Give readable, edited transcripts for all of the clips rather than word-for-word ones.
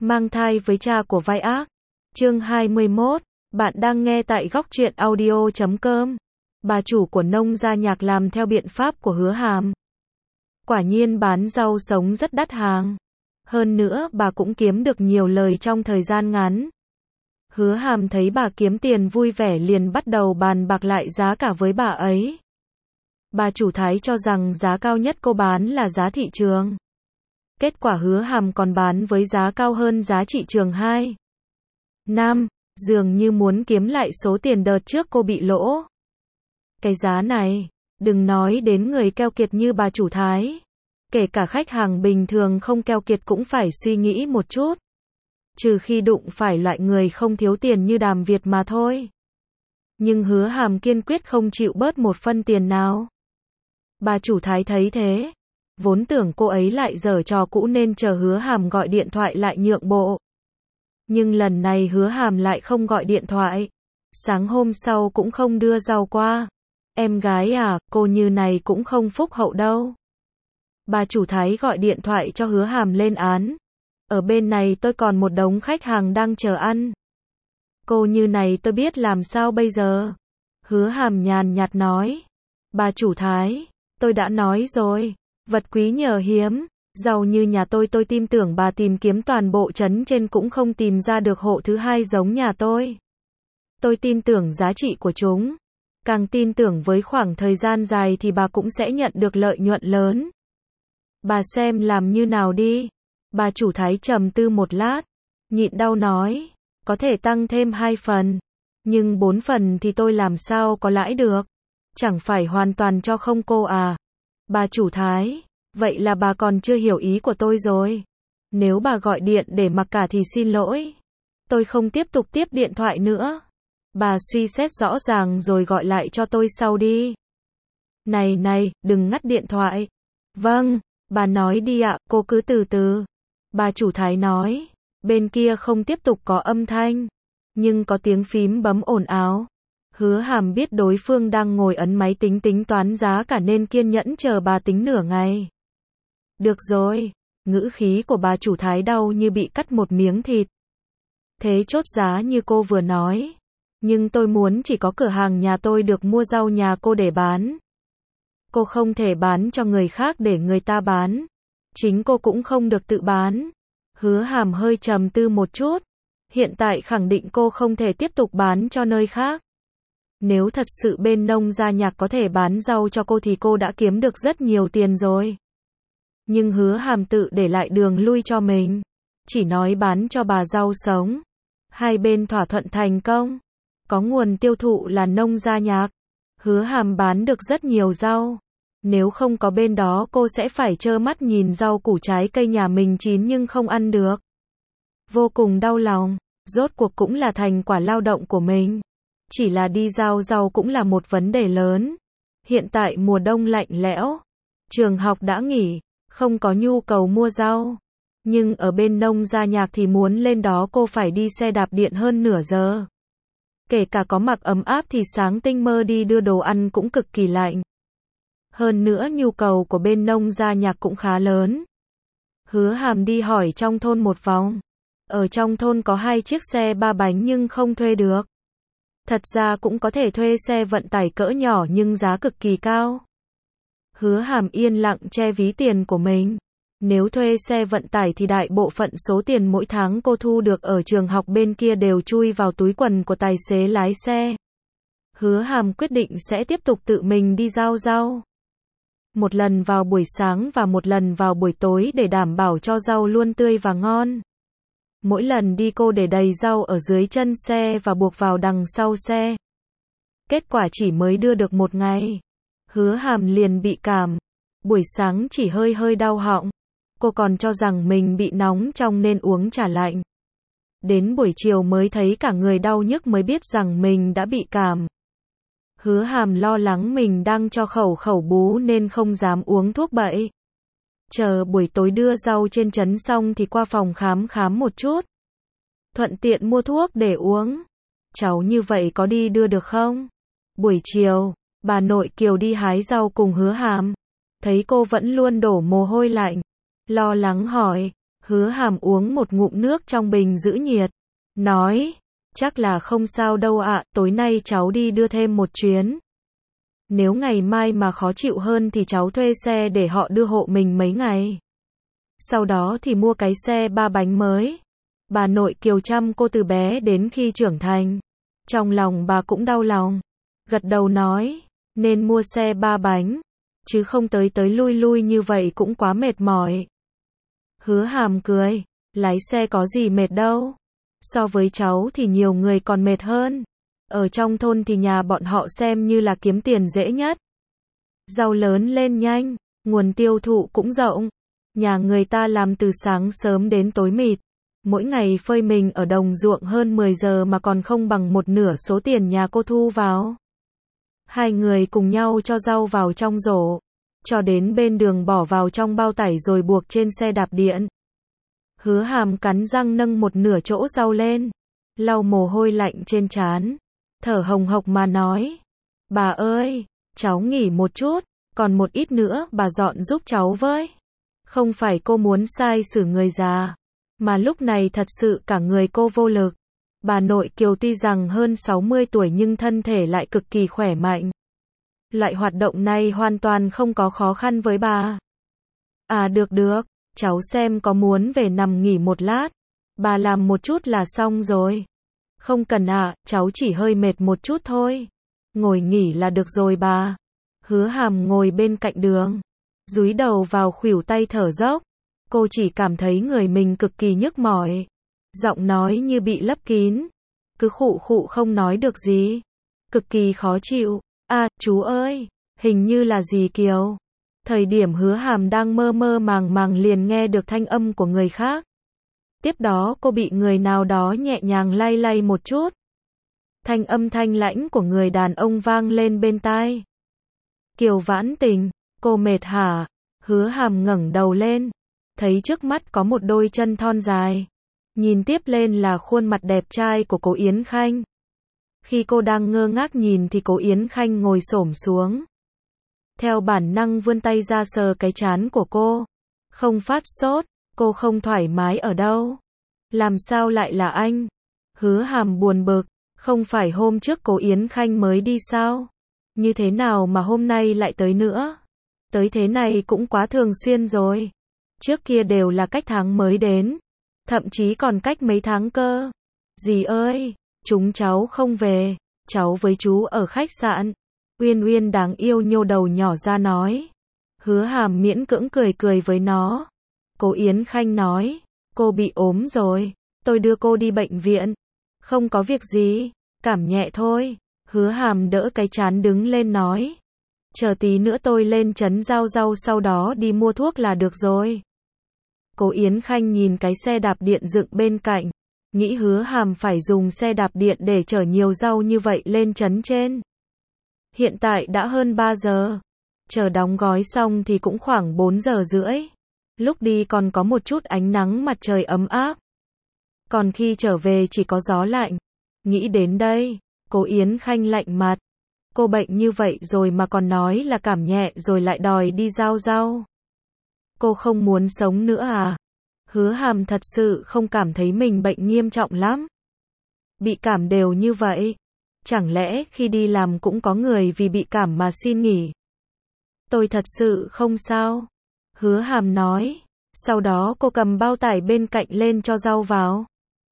Mang thai với cha của vai ác. Chương 21. Bạn đang nghe tại góc truyện audio.com. Bà chủ của nông gia nhạc làm theo biện pháp của Hứa Hàm. Quả nhiên bán rau sống rất đắt hàng. Hơn nữa bà cũng kiếm được nhiều lời trong thời gian ngắn. Hứa Hàm thấy bà kiếm tiền vui vẻ liền bắt đầu bàn bạc lại giá cả với bà ấy. Bà chủ Thái cho rằng giá cao nhất cô bán là giá thị trường. Kết quả Hứa Hàm còn bán với giá cao hơn giá thị trường 2. Năm, dường như muốn kiếm lại số tiền đợt trước cô bị lỗ. Cái giá này, đừng nói đến người keo kiệt như bà chủ Thái. Kể cả khách hàng bình thường không keo kiệt cũng phải suy nghĩ một chút. Trừ khi đụng phải loại người không thiếu tiền như Đàm Việt mà thôi. Nhưng Hứa Hàm kiên quyết không chịu bớt một phân tiền nào. Bà chủ Thái thấy thế, vốn tưởng cô ấy lại giở trò cũ nên chờ Hứa Hàm gọi điện thoại lại nhượng bộ. Nhưng lần này Hứa Hàm lại không gọi điện thoại. Sáng hôm sau cũng không đưa rau qua. Em gái à, cô như này cũng không phúc hậu đâu. Bà chủ Thái gọi điện thoại cho Hứa Hàm lên án. Ở bên này tôi còn một đống khách hàng đang chờ ăn. Cô như này tôi biết làm sao bây giờ. Hứa Hàm nhàn nhạt nói. Bà chủ Thái, tôi đã nói rồi. Vật quý nhờ hiếm. Giàu như nhà tôi tin tưởng bà tìm kiếm toàn bộ trấn trên cũng không tìm ra được hộ thứ hai giống nhà tôi. Tôi tin tưởng giá trị của chúng. Càng tin tưởng với khoảng thời gian dài thì bà cũng sẽ nhận được lợi nhuận lớn. Bà xem làm như nào đi. Bà chủ Thái trầm tư một lát, nhịn đau nói, có thể tăng thêm 2 phần, nhưng 4 phần thì tôi làm sao có lãi được, chẳng phải hoàn toàn cho không cô à. Bà chủ Thái, vậy là bà còn chưa hiểu ý của tôi rồi. Nếu bà gọi điện để mặc cả thì xin lỗi. Tôi không tiếp tục tiếp điện thoại nữa. Bà suy xét rõ ràng rồi gọi lại cho tôi sau đi. Này, đừng ngắt điện thoại. Vâng, bà nói đi ạ, cô cứ từ từ. Bà chủ Thái nói, bên kia không tiếp tục có âm thanh, nhưng có tiếng phím bấm ồn ào. Hứa Hàm biết đối phương đang ngồi ấn máy tính tính toán giá cả nên kiên nhẫn chờ bà tính nửa ngày. Được rồi, ngữ khí của bà chủ Thái đau như bị cắt một miếng thịt. Thế chốt giá như cô vừa nói, nhưng tôi muốn chỉ có cửa hàng nhà tôi được mua rau nhà cô để bán. Cô không thể bán cho người khác để người ta bán. Chính cô cũng không được tự bán. Hứa Hàm hơi trầm tư một chút. Hiện tại khẳng định cô không thể tiếp tục bán cho nơi khác. Nếu thật sự bên nông gia nhạc có thể bán rau cho cô thì cô đã kiếm được rất nhiều tiền rồi. Nhưng Hứa Hàm tự để lại đường lui cho mình. Chỉ nói bán cho bà rau sống. Hai bên thỏa thuận thành công. Có nguồn tiêu thụ là nông gia nhạc. Hứa Hàm bán được rất nhiều rau. Nếu không có bên đó cô sẽ phải trơ mắt nhìn rau củ trái cây nhà mình chín nhưng không ăn được. Vô cùng đau lòng, rốt cuộc cũng là thành quả lao động của mình. Chỉ là đi giao rau cũng là một vấn đề lớn. Hiện tại mùa đông lạnh lẽo, trường học đã nghỉ, không có nhu cầu mua rau. Nhưng ở bên nông gia nhạc thì muốn lên đó cô phải đi xe đạp điện hơn nửa giờ. Kể cả có mặc ấm áp thì sáng tinh mơ đi đưa đồ ăn cũng cực kỳ lạnh. Hơn nữa nhu cầu của bên nông gia nhạc cũng khá lớn. Hứa Hàm đi hỏi trong thôn một vòng. Ở trong thôn có 2 chiếc xe 3 bánh nhưng không thuê được. Thật ra cũng có thể thuê xe vận tải cỡ nhỏ nhưng giá cực kỳ cao. Hứa Hàm yên lặng che ví tiền của mình. Nếu thuê xe vận tải thì đại bộ phận số tiền mỗi tháng cô thu được ở trường học bên kia đều chui vào túi quần của tài xế lái xe. Hứa Hàm quyết định sẽ tiếp tục tự mình đi giao rau. Một lần vào buổi sáng và một lần vào buổi tối để đảm bảo cho rau luôn tươi và ngon. Mỗi lần đi cô để đầy rau ở dưới chân xe và buộc vào đằng sau xe. Kết quả chỉ mới đưa được một ngày. Hứa Hàm liền bị cảm. Buổi sáng chỉ hơi đau họng. Cô còn cho rằng mình bị nóng trong nên uống trà lạnh. Đến buổi chiều mới thấy cả người đau nhức mới biết rằng mình đã bị cảm. Hứa Hàm lo lắng mình đang cho khẩu bú nên không dám uống thuốc bậy. Chờ buổi tối đưa rau trên trấn xong thì qua phòng khám một chút. Thuận tiện mua thuốc để uống. Cháu như vậy có đi đưa được không? Buổi chiều, bà nội Kiều đi hái rau cùng Hứa Hàm. Thấy cô vẫn luôn đổ mồ hôi lạnh. Lo lắng hỏi, Hứa Hàm uống một ngụm nước trong bình giữ nhiệt. Nói, chắc là không sao đâu ạ, tối nay cháu đi đưa thêm một chuyến. Nếu ngày mai mà khó chịu hơn thì cháu thuê xe để họ đưa hộ mình mấy ngày. Sau đó thì mua cái xe 3 bánh mới. Bà nội Kiều chăm cô từ bé đến khi trưởng thành. Trong lòng bà cũng đau lòng. Gật đầu nói, nên mua xe 3 bánh. Chứ không tới tới lui lui như vậy cũng quá mệt mỏi. Hứa Hàm cười, lái xe có gì mệt đâu. So với cháu thì nhiều người còn mệt hơn. Ở trong thôn thì nhà bọn họ xem như là kiếm tiền dễ nhất. Rau lớn lên nhanh, nguồn tiêu thụ cũng rộng. Nhà người ta làm từ sáng sớm đến tối mịt. Mỗi ngày phơi mình ở đồng ruộng hơn 10 giờ mà còn không bằng một nửa số tiền nhà cô thu vào. Hai người cùng nhau cho rau vào trong rổ, cho đến bên đường bỏ vào trong bao tải rồi buộc trên xe đạp điện. Hứa Hàm cắn răng nâng một nửa chỗ rau lên, lau mồ hôi lạnh trên trán, thở hồng hộc mà nói, bà ơi, cháu nghỉ một chút, còn một ít nữa bà dọn giúp cháu với. Không phải cô muốn sai xử người già, mà lúc này thật sự cả người cô vô lực. Bà nội Kiều tuy rằng hơn 60 tuổi nhưng thân thể lại cực kỳ khỏe mạnh. Loại hoạt động này hoàn toàn không có khó khăn với bà. À được, cháu xem có muốn về nằm nghỉ một lát. Bà làm một chút là xong rồi. Không cần ạ, cháu chỉ hơi mệt một chút thôi. Ngồi nghỉ là được rồi bà. Hứa Hàm ngồi bên cạnh đường, dúi đầu vào khuỷu tay thở dốc. Cô chỉ cảm thấy người mình cực kỳ nhức mỏi. Giọng nói như bị lấp kín. Cứ khụ khụ không nói được gì. Cực kỳ khó chịu. À, chú ơi, hình như là dì Kiều. Thời điểm Hứa Hàm đang mơ mơ màng màng liền nghe được thanh âm của người khác. Tiếp đó cô bị người nào đó nhẹ nhàng lay lay một chút. Thanh âm thanh lãnh của người đàn ông vang lên bên tai. Kiều Vãn Tình, cô mệt hả? Hứa Hàm ngẩng đầu lên, thấy trước mắt có một đôi chân thon dài. Nhìn tiếp lên là khuôn mặt đẹp trai của Cố Yến Khanh. Khi cô đang ngơ ngác nhìn thì Cố Yến Khanh ngồi xổm xuống. Theo bản năng vươn tay ra sờ cái trán của cô. Không phát sốt, cô không thoải mái ở đâu. Làm sao lại là anh? Hứa Hàm buồn bực, không phải hôm trước Cố Yến Khanh mới đi sao? Như thế nào mà hôm nay lại tới nữa? Tới thế này cũng quá thường xuyên rồi. Trước kia đều là cách tháng mới đến. Thậm chí còn cách mấy tháng cơ. Dì ơi, chúng cháu không về. Cháu với chú ở khách sạn. Uyên Uyên đáng yêu nhô đầu nhỏ ra nói. Hứa Hàm miễn cưỡng cười với nó. Cố Yến Khanh nói, cô bị ốm rồi. Tôi đưa cô đi bệnh viện. Không có việc gì, cảm nhẹ thôi. Hứa Hàm đỡ cái trán đứng lên nói. Chờ tí nữa tôi lên trấn Giao Giao sau đó đi mua thuốc là được rồi. Cố Yến Khanh nhìn cái xe đạp điện dựng bên cạnh. Nghĩ Hứa Hàm phải dùng xe đạp điện để chở nhiều rau như vậy lên trấn trên. Hiện tại đã hơn 3 giờ. Chờ đóng gói xong thì cũng khoảng 4 giờ rưỡi. Lúc đi còn có một chút ánh nắng mặt trời ấm áp. Còn khi trở về chỉ có gió lạnh. Nghĩ đến đây, Cố Yến Khanh lạnh mặt. Cô bệnh như vậy rồi mà còn nói là cảm nhẹ rồi lại đòi đi Giao Giao. Cô không muốn sống nữa à? Hứa Hàm thật sự không cảm thấy mình bệnh nghiêm trọng lắm. Bị cảm đều như vậy. Chẳng lẽ khi đi làm cũng có người vì bị cảm mà xin nghỉ? Tôi thật sự không sao. Hứa Hàm nói. Sau đó cô cầm bao tải bên cạnh lên cho rau vào.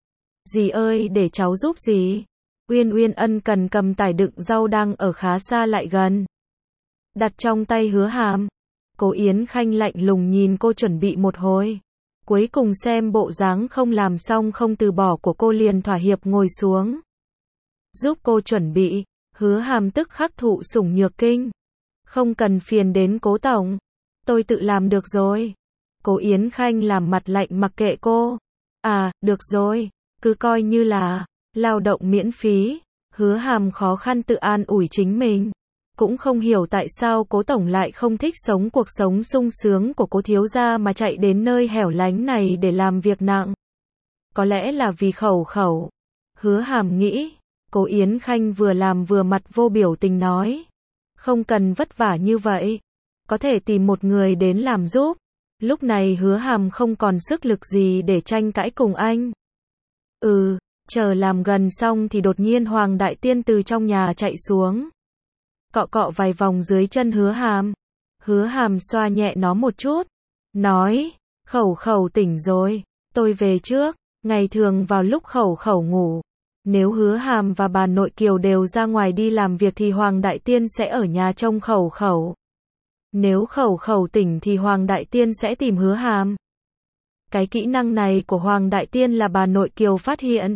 Dì ơi, để cháu giúp dì. Uyên Uyên ân cần cầm tải đựng rau đang ở khá xa lại gần. Đặt trong tay Hứa Hàm. Cố Yến Khanh lạnh lùng nhìn cô chuẩn bị một hồi. Cuối cùng xem bộ dáng không làm xong không từ bỏ của cô liền thỏa hiệp ngồi xuống. Giúp cô chuẩn bị. Hứa Hàm tức khắc thụ sủng nhược kinh. Không cần phiền đến Cố tổng. Tôi tự làm được rồi. Cố Yến Khanh làm mặt lạnh mặc kệ cô. À, được rồi. Cứ coi như là lao động miễn phí. Hứa Hàm khó khăn tự an ủi chính mình. Cũng không hiểu tại sao Cố tổng lại không thích sống cuộc sống sung sướng của Cố thiếu gia mà chạy đến nơi hẻo lánh này để làm việc nặng. Có lẽ là vì khẩu. Hứa Hàm nghĩ. Cố Yến Khanh vừa làm vừa mặt vô biểu tình nói. Không cần vất vả như vậy. Có thể tìm một người đến làm giúp. Lúc này Hứa Hàm không còn sức lực gì để tranh cãi cùng anh. Chờ làm gần xong thì đột nhiên Hoàng Đại Tiên từ trong nhà chạy xuống. Cọ cọ vài vòng dưới chân Hứa Hàm. Hứa Hàm xoa nhẹ nó một chút. Nói, Khẩu Khẩu tỉnh rồi, tôi về trước. Ngày thường vào lúc Khẩu Khẩu ngủ, nếu Hứa Hàm và bà nội Kiều đều ra ngoài đi làm việc thì Hoàng Đại Tiên sẽ ở nhà trông Khẩu Khẩu. Nếu Khẩu Khẩu tỉnh thì Hoàng Đại Tiên sẽ tìm Hứa Hàm. Cái kỹ năng này của Hoàng Đại Tiên là bà nội Kiều phát hiện.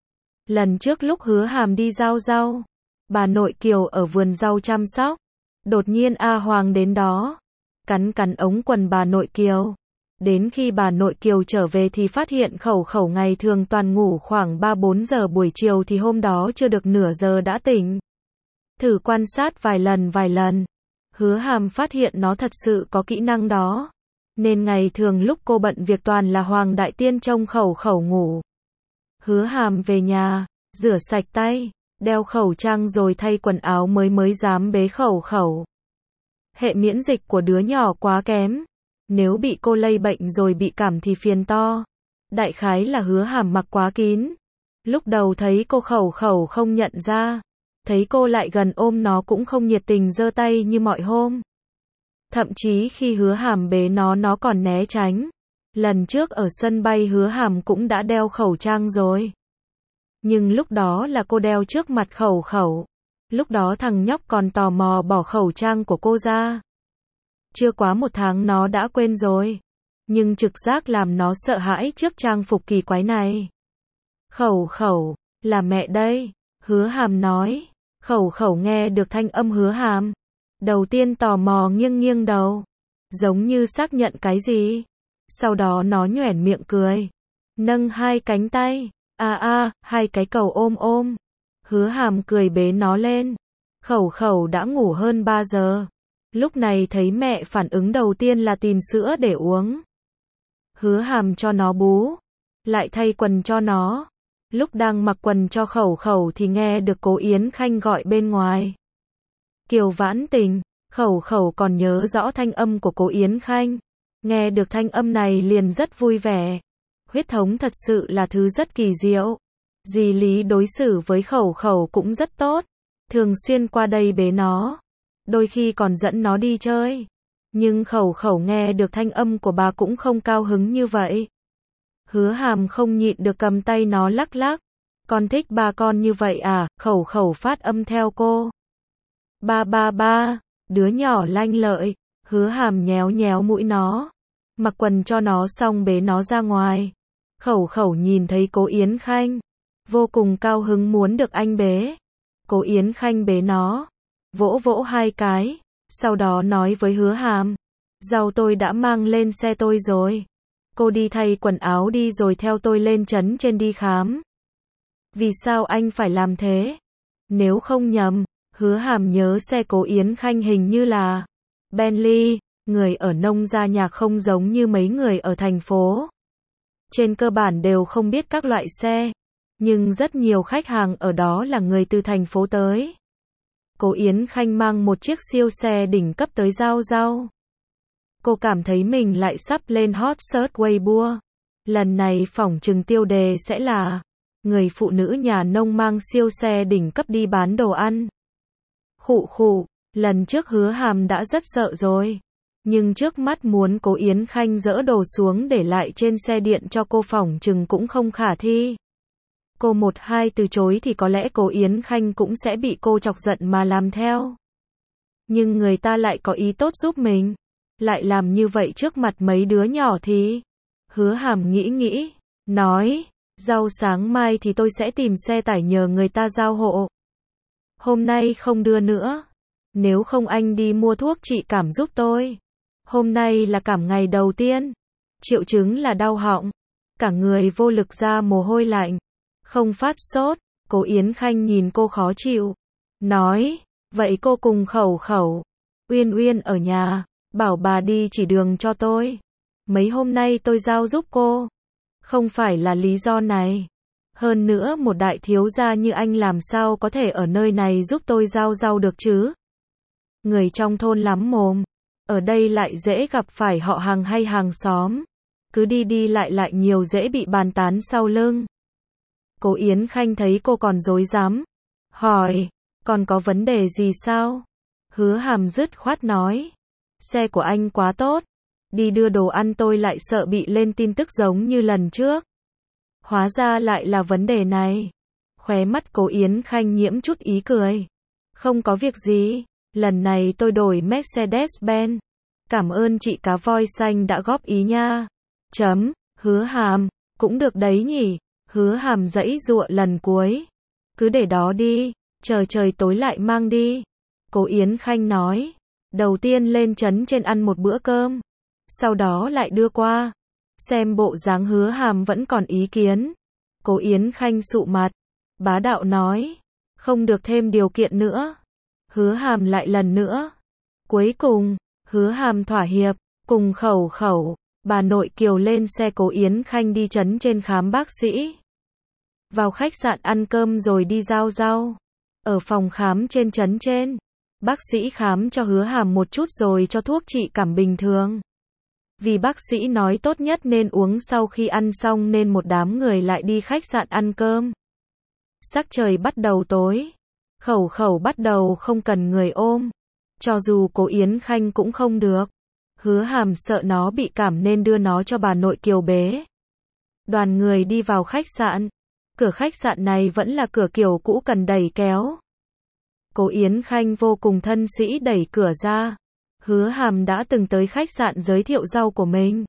Lần trước lúc Hứa Hàm đi giao rau, bà nội Kiều ở vườn rau chăm sóc. Đột nhiên A Hoàng đến đó, cắn ống quần bà nội Kiều. Đến khi bà nội Kiều trở về thì phát hiện Khẩu Khẩu ngày thường toàn ngủ khoảng 3-4 giờ buổi chiều thì hôm đó chưa được nửa giờ đã tỉnh. Thử quan sát vài lần, Hứa Hàm phát hiện nó thật sự có kỹ năng đó. Nên ngày thường lúc cô bận việc toàn là Hoàng Đại Tiên trông Khẩu Khẩu ngủ. Hứa Hàm về nhà, rửa sạch tay, đeo khẩu trang rồi thay quần áo mới dám bế Khẩu Khẩu. Hệ miễn dịch của đứa nhỏ quá kém. Nếu bị cô lây bệnh rồi bị cảm thì phiền to. Đại khái là Hứa Hàm mặc quá kín. Lúc đầu thấy cô Khẩu Khẩu không nhận ra. Thấy cô lại gần ôm nó cũng không nhiệt tình giơ tay như mọi hôm. Thậm chí khi Hứa Hàm bế nó còn né tránh. Lần trước ở sân bay Hứa Hàm cũng đã đeo khẩu trang rồi. Nhưng lúc đó là cô đeo trước mặt Khẩu Khẩu. Lúc đó thằng nhóc còn tò mò bỏ khẩu trang của cô ra. Chưa quá 1 tháng nó đã quên rồi. Nhưng trực giác làm nó sợ hãi trước trang phục kỳ quái này. Khẩu Khẩu, là mẹ đây, Hứa Hàm nói. Khẩu Khẩu nghe được thanh âm Hứa Hàm. Đầu tiên tò mò nghiêng đầu. Giống như xác nhận cái gì. Sau đó nó nhoẻn miệng cười. Nâng 2 cánh tay. Hai cái cầu ôm. Hứa Hàm cười bế nó lên. Khẩu Khẩu đã ngủ hơn 3 giờ. Lúc này thấy mẹ phản ứng đầu tiên là tìm sữa để uống. Hứa Hàm cho nó bú. Lại thay quần cho nó. Lúc đang mặc quần cho Khẩu Khẩu thì nghe được cô Yến Khanh gọi bên ngoài. Kiều Vãn Tình, Khẩu Khẩu còn nhớ rõ thanh âm của cô Yến Khanh. Nghe được thanh âm này liền rất vui vẻ. Huyết thống thật sự là thứ rất kỳ diệu. Dì Lý đối xử với Khẩu Khẩu cũng rất tốt. Thường xuyên qua đây bế nó. Đôi khi còn dẫn nó đi chơi. Nhưng Khẩu Khẩu nghe được thanh âm của bà cũng không cao hứng như vậy. Hứa Hàm không nhịn được cầm tay nó lắc. Con thích ba con như vậy à? Khẩu Khẩu phát âm theo cô. Ba, đứa nhỏ lanh lợi. Hứa Hàm nhéo mũi nó. Mặc quần cho nó xong bế nó ra ngoài. Khẩu Khẩu nhìn thấy cô Yến Khanh. Vô cùng cao hứng muốn được anh bế. Cô Yến Khanh bế nó. Vỗ 2 cái. Sau đó nói với Hứa Hàm. Rau tôi đã mang lên xe tôi rồi. Cô đi thay quần áo đi rồi theo tôi lên trấn trên đi khám. Vì sao anh phải làm thế? Nếu không nhầm, Hứa Hàm nhớ xe cô Yến Khanh hình như là Bentley. Người ở nông gia nhạc không giống như mấy người ở thành phố. Trên cơ bản đều không biết các loại xe. Nhưng rất nhiều khách hàng ở đó là người từ thành phố tới. Cô Yến Khanh mang một chiếc siêu xe đỉnh cấp tới giao rau. Cô cảm thấy mình lại sắp lên hot search Weibo. Lần này phỏng chừng tiêu đề sẽ là người phụ nữ nhà nông mang siêu xe đỉnh cấp đi bán đồ ăn. Khụ, lần trước Hứa Hàm đã rất sợ rồi. Nhưng trước mắt muốn cô Yến Khanh dỡ đồ xuống để lại trên xe điện cho cô phỏng chừng cũng không khả thi. Cô 1-2 từ chối thì có lẽ cô Yến Khanh cũng sẽ bị cô chọc giận mà làm theo. Nhưng người ta lại có ý tốt giúp mình. Lại làm như vậy trước mặt mấy đứa nhỏ thì... Hứa Hàm nghĩ, nói, rau sáng mai thì tôi sẽ tìm xe tải nhờ người ta giao hộ. Hôm nay không đưa nữa. Nếu không anh đi mua thuốc trị cảm giúp tôi. Hôm nay là cảm ngày đầu tiên. Triệu chứng là đau họng. Cả người vô lực ra mồ hôi lạnh. Không phát sốt. Cô Yến Khanh nhìn cô khó chịu. Nói, vậy cô cùng Khẩu Khẩu. Uyên ở nhà. Bảo bà đi chỉ đường cho tôi. Mấy hôm nay tôi giao giúp cô. Không phải là lý do này. Hơn nữa một đại thiếu gia như anh làm sao có thể ở nơi này giúp tôi giao rau được chứ? Người trong thôn lắm mồm. Ở đây lại dễ gặp phải họ hàng hay hàng xóm. Cứ đi đi lại lại nhiều dễ bị bàn tán sau lưng. Cố Yến Khanh thấy cô còn dối dám. Hỏi, còn có vấn đề gì sao? Hứa Hàm dứt khoát nói. Xe của anh quá tốt. Đi đưa đồ ăn tôi lại sợ bị lên tin tức giống như lần trước. Hóa ra lại là vấn đề này. Khóe mắt Cố Yến Khanh nhiễm chút ý cười. Không có việc gì. Lần này tôi đổi Mercedes-Benz. Cảm ơn chị cá voi xanh đã góp ý nha. Hứa Hàm, cũng được đấy nhỉ. Hứa Hàm giãy giụa lần cuối. Cứ để đó đi, chờ trời tối lại mang đi. Cố Yến Khanh nói. Đầu tiên lên trấn trên ăn một bữa cơm. Sau đó lại đưa qua. Xem bộ dáng Hứa Hàm vẫn còn ý kiến. Cố Yến Khanh sụ mặt. Bá đạo nói. Không được thêm điều kiện nữa. Hứa Hàm lại lần nữa. Cuối cùng, Hứa Hàm thỏa hiệp. Cùng khẩu, bà nội Kiều lên xe Cố Yến Khanh đi trấn trên khám bác sĩ. Vào khách sạn ăn cơm rồi đi giao rau. Ở phòng khám trên trấn trên, bác sĩ khám cho Hứa Hàm một chút rồi cho thuốc trị cảm bình thường. Vì bác sĩ nói tốt nhất nên uống sau khi ăn xong nên một đám người lại đi khách sạn ăn cơm. Sắc trời bắt đầu tối. Khẩu bắt đầu không cần người ôm. Cho dù Cố Yến Khanh cũng không được. Hứa Hàm sợ nó bị cảm nên đưa nó cho bà nội Kiều bế. Đoàn người đi vào khách sạn. Cửa khách sạn này vẫn là cửa kiểu cũ cần đẩy kéo. Cố Yến Khanh vô cùng thân sĩ đẩy cửa ra. Hứa Hàm đã từng tới khách sạn giới thiệu rau của mình.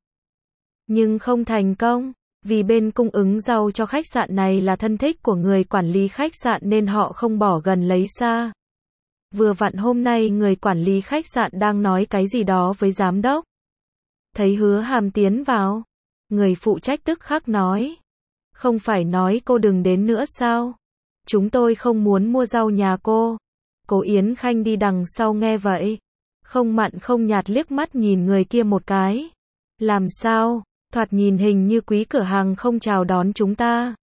Nhưng không thành công. Vì bên cung ứng rau cho khách sạn này là thân thích của người quản lý khách sạn nên họ không bỏ gần lấy xa. Vừa vặn hôm nay người quản lý khách sạn đang nói cái gì đó với giám đốc. Thấy Hứa Hàm tiến vào. Người phụ trách tức khắc nói. Không phải nói cô đừng đến nữa sao? Chúng tôi không muốn mua rau nhà cô. Cố Yến Khanh đi đằng sau nghe vậy. Không mặn không nhạt liếc mắt nhìn người kia một cái. Làm sao? Thoạt nhìn hình như quý cửa hàng không chào đón chúng ta.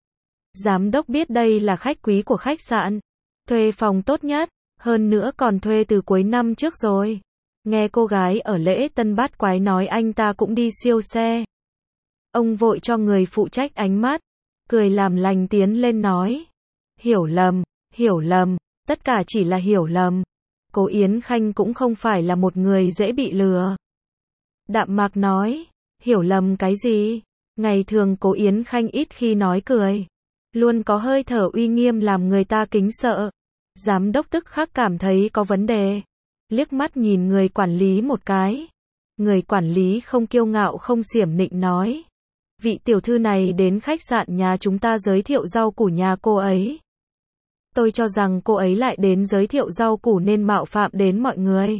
Giám đốc biết đây là khách quý của khách sạn. Thuê phòng tốt nhất. Hơn nữa còn thuê từ cuối năm trước rồi. Nghe cô gái ở lễ tân bát quái nói anh ta cũng đi siêu xe. Ông vội cho người phụ trách ánh mắt. Cười làm lành tiến lên nói. Hiểu lầm. Tất cả chỉ là hiểu lầm. Cố Yến Khanh cũng không phải là một người dễ bị lừa. Đạm mạc nói. Hiểu lầm cái gì? Ngày thường Cố Yến Khanh ít khi nói cười. Luôn có hơi thở uy nghiêm làm người ta kính sợ. Giám đốc tức khắc cảm thấy có vấn đề. Liếc mắt nhìn người quản lý một cái. Người quản lý không kiêu ngạo không xiểm nịnh nói. Vị tiểu thư này đến khách sạn nhà chúng ta giới thiệu rau củ nhà cô ấy. Tôi cho rằng cô ấy lại đến giới thiệu rau củ nên mạo phạm đến mọi người.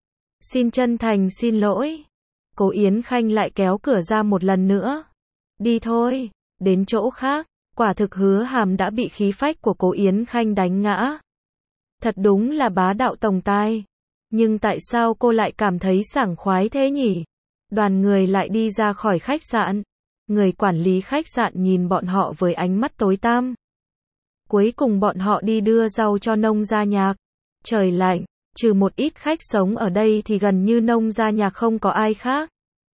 Xin chân thành xin lỗi. Cố Yến Khanh lại kéo cửa ra một lần nữa. Đi thôi, đến chỗ khác. Quả thực Hứa Hàm đã bị khí phách của Cố Yến Khanh đánh ngã. Thật đúng là bá đạo tổng tài. Nhưng tại sao cô lại cảm thấy sảng khoái thế nhỉ? Đoàn người lại đi ra khỏi khách sạn. Người quản lý khách sạn nhìn bọn họ với ánh mắt tối tăm. Cuối cùng bọn họ đi đưa rau cho Nông Gia Nhạc. Trời lạnh, trừ một ít khách sống ở đây thì gần như Nông Gia Nhạc không có ai khác.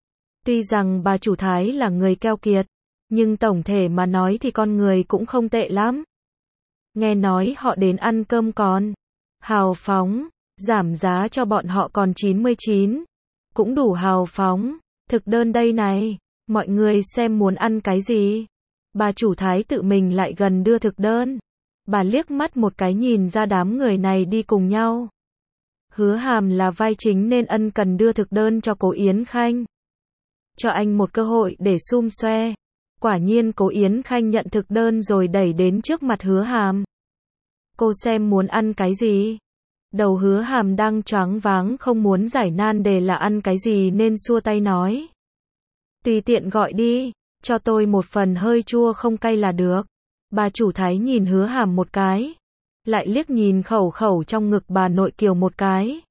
Tuy rằng bà chủ Thái là người keo kiệt, nhưng tổng thể mà nói thì con người cũng không tệ lắm. Nghe nói họ đến ăn cơm còn hào phóng, giảm giá cho bọn họ còn 99. Cũng đủ hào phóng, thực đơn đây này, mọi người xem muốn ăn cái gì. Bà chủ Thái tự mình lại gần đưa thực đơn. Bà liếc mắt một cái nhìn ra đám người này đi cùng nhau. Hứa Hàm là vai chính nên ân cần đưa thực đơn cho Cố Yến Khanh. Cho anh một cơ hội để xum xoe. Quả nhiên Cố Yến Khanh nhận thực đơn rồi đẩy đến trước mặt Hứa Hàm. Cô xem muốn ăn cái gì? Đầu Hứa Hàm đang choáng váng không muốn giải nan đề là ăn cái gì nên xua tay nói. Tùy tiện gọi đi, cho tôi một phần hơi chua không cay là được. Bà chủ Thái nhìn Hứa Hàm một cái. Lại liếc nhìn khẩu trong ngực bà nội Kiều một cái.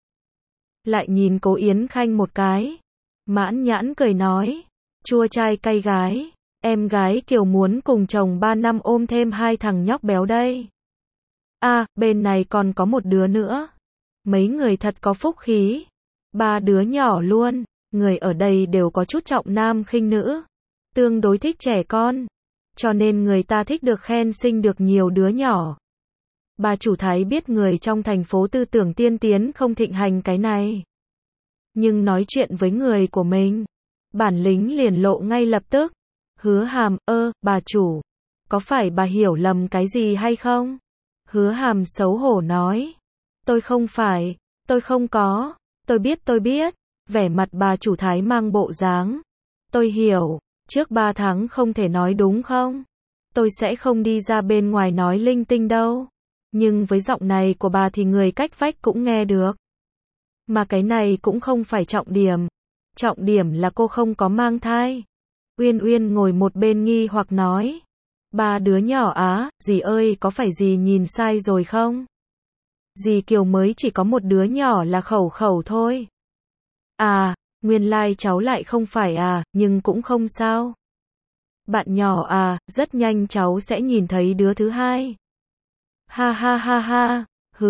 Lại nhìn Cố Yến Khanh một cái. Mãn nhãn cười nói. Chua trai cay gái. Em gái Kiều muốn cùng chồng 3 năm ôm thêm 2 thằng nhóc béo đây. À, bên này còn có một đứa nữa. Mấy người thật có phúc khí. Ba đứa nhỏ luôn, người ở đây đều có chút trọng nam khinh nữ, tương đối thích trẻ con, cho nên người ta thích được khen sinh được nhiều đứa nhỏ. Bà chủ Thái biết người trong thành phố tư tưởng tiên tiến không thịnh hành cái này. Nhưng nói chuyện với người của mình, bản lĩnh liền lộ ngay lập tức. Hứa Hàm, bà chủ, có phải bà hiểu lầm cái gì hay không? Hứa Hàm xấu hổ nói. Tôi không phải, tôi không có, tôi biết, vẻ mặt bà chủ Thái mang bộ dáng. Tôi hiểu, trước 3 tháng không thể nói đúng không? Tôi sẽ không đi ra bên ngoài nói linh tinh đâu. Nhưng với giọng này của bà thì người cách vách cũng nghe được. Mà cái này cũng không phải trọng điểm. Trọng điểm là cô không có mang thai. Uyên Uyên ngồi một bên nghi hoặc nói. 3 đứa nhỏ á, dì ơi có phải dì nhìn sai rồi không? Dì Kiều mới chỉ có một đứa nhỏ là Khẩu Khẩu thôi. À, nguyên lai cháu lại không phải à, nhưng cũng không sao. Bạn nhỏ à, rất nhanh cháu sẽ nhìn thấy đứa thứ hai. Ha ha ha ha,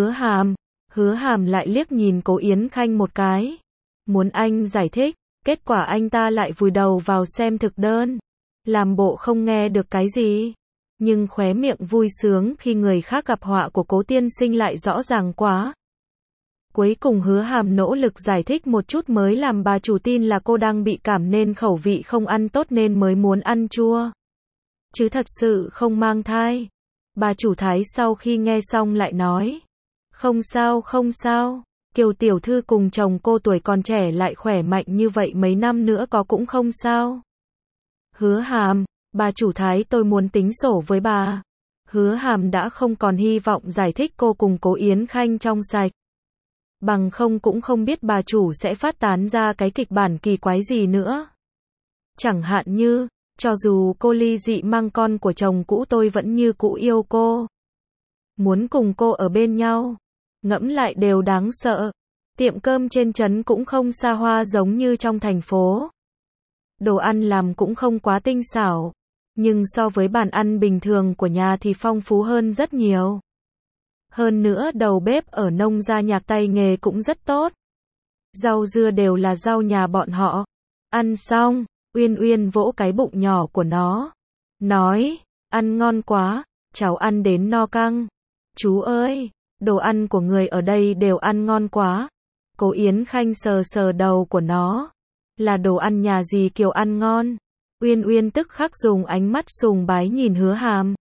Hứa Hàm lại liếc nhìn Cố Yến Khanh một cái. Muốn anh giải thích, kết quả anh ta lại vùi đầu vào xem thực đơn. Làm bộ không nghe được cái gì. Nhưng khóe miệng vui sướng khi người khác gặp họa của Cố tiên sinh lại rõ ràng quá. Cuối cùng Hứa Hàm nỗ lực giải thích một chút mới làm bà chủ tin là cô đang bị cảm nên khẩu vị không ăn tốt nên mới muốn ăn chua. Chứ thật sự không mang thai. Bà chủ Thái sau khi nghe xong lại nói. Không sao, Kiều tiểu thư cùng chồng cô tuổi còn trẻ lại khỏe mạnh như vậy mấy năm nữa có cũng không sao. Hứa Hàm, bà chủ Thái tôi muốn tính sổ với bà. Hứa Hàm đã không còn hy vọng giải thích cô cùng Cố Yến Khanh trong sạch. Bằng không cũng không biết bà chủ sẽ phát tán ra cái kịch bản kỳ quái gì nữa. Chẳng hạn như, cho dù cô ly dị mang con của chồng cũ tôi vẫn như cũ yêu cô. Muốn cùng cô ở bên nhau. Ngẫm lại đều đáng sợ. Tiệm cơm trên trấn cũng không xa hoa giống như trong thành phố. Đồ ăn làm cũng không quá tinh xảo. Nhưng so với bàn ăn bình thường của nhà thì phong phú hơn rất nhiều. Hơn nữa đầu bếp ở nông gia nhạc tay nghề cũng rất tốt. Rau dưa đều là rau nhà bọn họ. Ăn xong, Uyên Uyên vỗ cái bụng nhỏ của nó. Nói, ăn ngon quá, cháu ăn đến no căng. Chú ơi, đồ ăn của người ở đây đều ăn ngon quá. Cố Yến Khanh sờ sờ đầu của nó. Là đồ ăn nhà dì Kiều ăn ngon. Uyên Uyên tức khắc dùng ánh mắt sùng bái nhìn Hứa Hàm.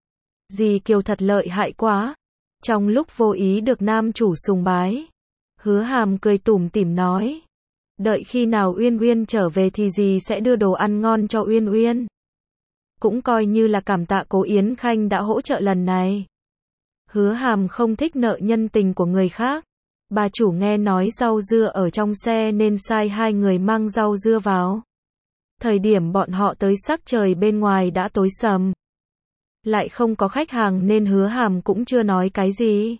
Dì Kiều thật lợi hại quá. Trong lúc vô ý được nam chủ sùng bái. Hứa Hàm cười tủm tỉm nói. Đợi khi nào Uyên Uyên trở về thì dì sẽ đưa đồ ăn ngon cho Uyên Uyên. Cũng coi như là cảm tạ Cố Yến Khanh đã hỗ trợ lần này. Hứa Hàm không thích nợ nhân tình của người khác. Bà chủ nghe nói rau dưa ở trong xe nên sai 2 người mang rau dưa vào. Thời điểm bọn họ tới sắc trời bên ngoài đã tối sầm. Lại không có khách hàng nên Hứa Hàm cũng chưa nói cái gì.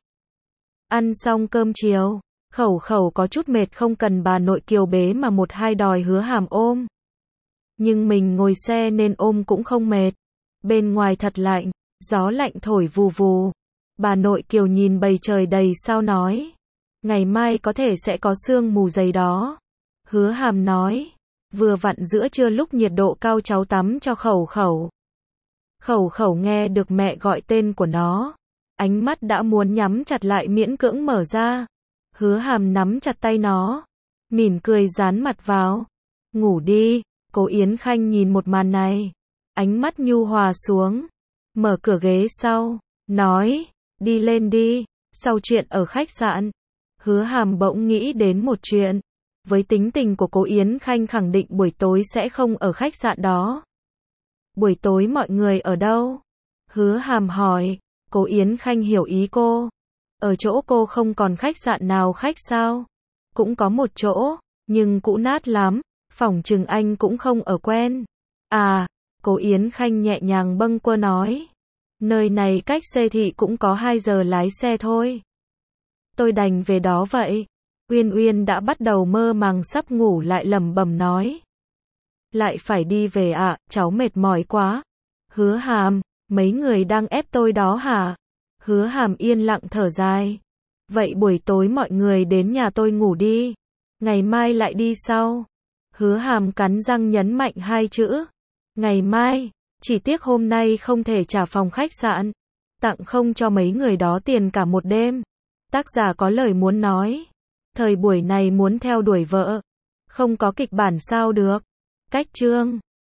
Ăn xong cơm chiều, Khẩu Khẩu có chút mệt không cần bà nội Kiều bế mà một hai đòi Hứa Hàm ôm. Nhưng mình ngồi xe nên ôm cũng không mệt. Bên ngoài thật lạnh, gió lạnh thổi vù vù. Bà nội Kiều nhìn bầu trời đầy sao nói. Ngày mai có thể sẽ có sương mù dày đó. Hứa Hàm nói. Vừa vặn giữa trưa lúc nhiệt độ cao cháu tắm cho Khẩu Khẩu. Khẩu Khẩu nghe được mẹ gọi tên của nó. Ánh mắt đã muốn nhắm chặt lại miễn cưỡng mở ra. Hứa Hàm nắm chặt tay nó. Mỉm cười dán mặt vào. Ngủ đi. Cố Yến Khanh nhìn một màn này. Ánh mắt nhu hòa xuống. Mở cửa ghế sau. Nói. Đi lên đi. Sau chuyện ở khách sạn. Hứa Hàm bỗng nghĩ đến một chuyện. Với tính tình của Cố Yến Khanh khẳng định buổi tối sẽ không ở khách sạn đó. Buổi tối mọi người ở đâu? Hứa Hàm hỏi. Cố Yến Khanh hiểu ý cô. Ở chỗ cô không còn khách sạn nào khách sao? Cũng có một chỗ, nhưng cũ nát lắm, phỏng chừng anh cũng không ở quen. À, Cố Yến Khanh nhẹ nhàng bâng quơ nói. Nơi này cách Xê Thị cũng có 2 giờ lái xe thôi. Tôi đành về đó vậy. Uyên Uyên đã bắt đầu mơ màng sắp ngủ lại lẩm bẩm nói. Lại phải đi về ạ, cháu mệt mỏi quá. Hứa Hàm, mấy người đang ép tôi đó hả? Hứa Hàm yên lặng thở dài. Vậy buổi tối mọi người đến nhà tôi ngủ đi. Ngày mai lại đi sau. Hứa Hàm cắn răng nhấn mạnh hai chữ. Ngày mai, chỉ tiếc hôm nay không thể trả phòng khách sạn. Tặng không cho mấy người đó tiền cả một đêm. Tác giả có lời muốn nói. Thời buổi này muốn theo đuổi vợ. Không có kịch bản sao được. Cách chương.